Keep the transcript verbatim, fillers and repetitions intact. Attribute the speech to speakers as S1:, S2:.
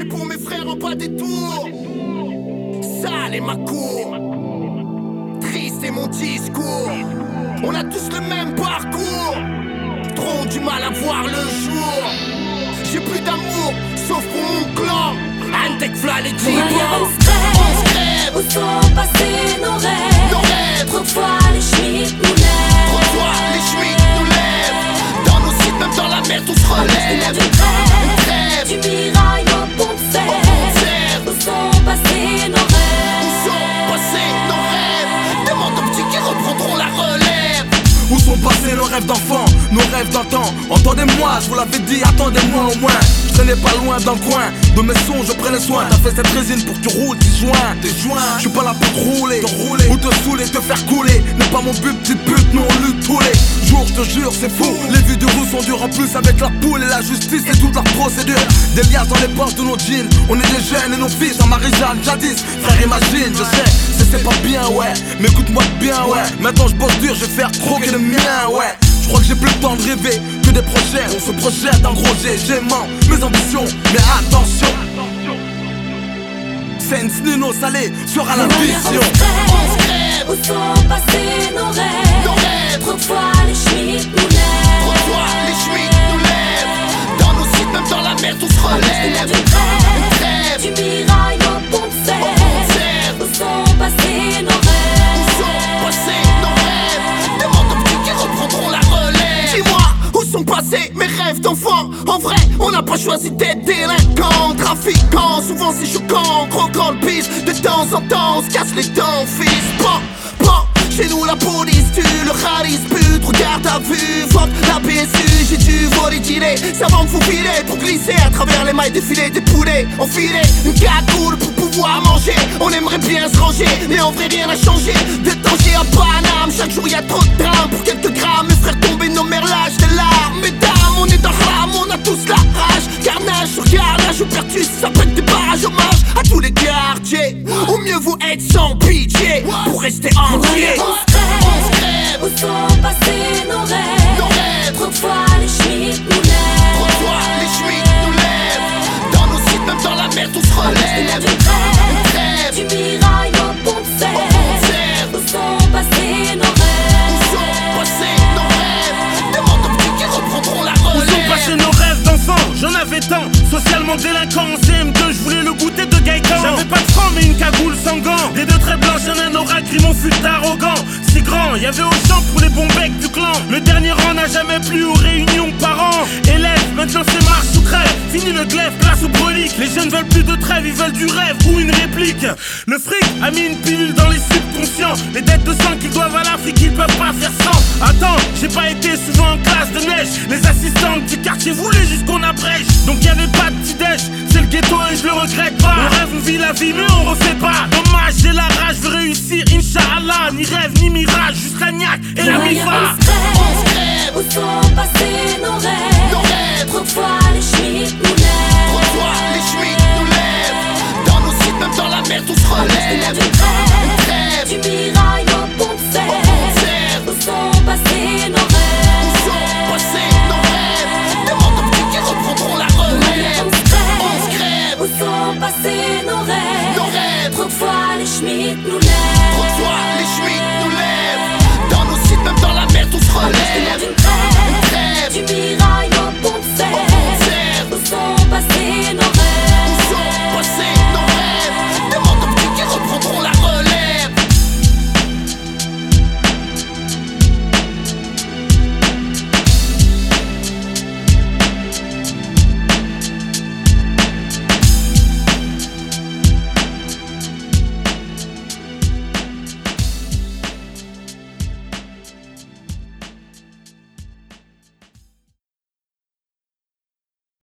S1: pour mes frères en bas des tours. Sale est ma cour, triste est mon discours. On a tous le même parcours, trop du mal à voir le jour. J'ai plus d'amour, sauf pour mon clan. Antec v'là les dix
S2: on se crève, où sont passés nos rêves?
S1: Nos rêves.
S2: Trop de fois les schmitts nous lèvent.
S1: Trop de fois les schmitts nous lèvent. Dans nos sites, même dans la merde, on se relève.
S2: Une trêve, du mirail au pont de Sèvres. Où sont passés nos rêves?
S1: Où sont passés nos rêves? Demande aux petits qui reprendront la relève.
S3: Où sont passés nos rêves d'enfants, nos rêves d'antan? Entendez-moi, je vous l'avais dit, attendez-moi au moins. Je traînais pas loin dans le coin, de mes sons je prenais soin. T'as fait cette résine pour que tu roules, t'es joint, t'es joint. Je suis pas là pour te rouler, te rouler ou te saouler, te faire couler. N'est pas mon but, petite pute, nous on lutte tous les jours, je te jure, c'est fou. Les vues de roue sont dures en plus avec la poule et la justice et toute leur procédure. Des liasses dans les poches de nos jeans, on est des jeunes et nos fils en Marie-Jeanne, jadis. Frère imagine, je sais, c'est c'est pas bien, ouais, mais écoute-moi bien, ouais. Maintenant je bosse dur, je vais faire croquer le mien, ouais. Je crois que j'ai plus le temps de rêver que des projets. On se projette en gros, j'ai j'aimant mes ambitions, mais attention. Sense Nino Salé sera l'ambition.
S2: On se crève, où sont passés nos rêves?
S1: Nos rêves.
S2: Trop de fois les schmitts nous lèvent.
S1: Trop de fois les schmitts nous lèvent. Dans nos sites, même dans la merde, on se relève.
S2: Une trêve, du mirail au pont de Sèvres. Où sont passés nos rêves?
S1: Où sont passés nos rêves? Demande aux petits qui reprendront la relève. Dis-moi, où sont passés mes rêves d'enfant? En vrai, on n'a pas choisi d'être délinquants, trafiquants. Souvent c'est choquant, croquant le pisse. De temps en temps, on se casse les dents, fils. Bon, bon, chez nous la police tue, le charisme pute. Regarde à vue, fuck la P S U. J'ai dû voler, dealer, ça va me faufiler pour glisser à travers les mailles défilées des poulets. Enfiler une cagoule pour pouvoir manger. On aimerait bien se ranger, mais en vrai rien n'a changé. De danger à Paname, chaque jour y a trop de drames. Pour quelques grammes, mes frères tombés, nos mères lâchent des larmes. Mesdames, on est dans le ram, on a tous la rage. Carnage sur carnage, ouverture, ça pète des barrages. Hommage à tous les quartiers. Au mieux vous êtes sans pitié pour rester entier.
S2: On se crève, où sont passés nos rêves?
S1: Nos rêves.
S2: Trop de fois les schmitts nous lèvent.
S1: Trop de fois les schmitts nous lèvent. Dans nos sites, même dans la merde, on se relève.
S2: Une trêve, du mirail au pont de Sèvres. Où sont passés nos rêves?
S1: Où sont passés nos rêves? Demande aux petits qui reprendront la
S4: Où
S1: relève.
S4: sont passés nos rêves d'enfants? J'en avais tant, socialement délinquant. En C M deux, je voulais le goûter de Gaëtan. J'avais pas de franc, mais une cagoule sans gants. Les deux traits blancs, j'en ai un oracle, mon fut arrogant. Si grand, y'avait au champ pour les bons becs du clan. Le dernier rang n'a jamais plu aux réunions parents. Élèves, maintenant c'est marche ou crève. Fini le glaive, place au brolique. Les jeunes veulent plus de trêve, ils veulent du rêve ou une réplique. Le fric a mis une pilule dans les subconscients. Les dettes de sang qu'ils doivent à l'Afrique, ils peuvent pas faire sans. Attends, j'ai pas été souvent en classe de neige. Les assistantes du quartier voulaient juste qu'on abrège. Donc y'avait pas de petit déj, c'est le ghetto et je le regrette pas. On rêve, on vit la vie mais on refait pas. Dommage, j'ai la rage, je veux réussir, Inch'Allah. Ni rêve, ni mirage, juste la niaque et la
S2: On
S4: mifa.
S2: se crève, où sont passés nos rêves?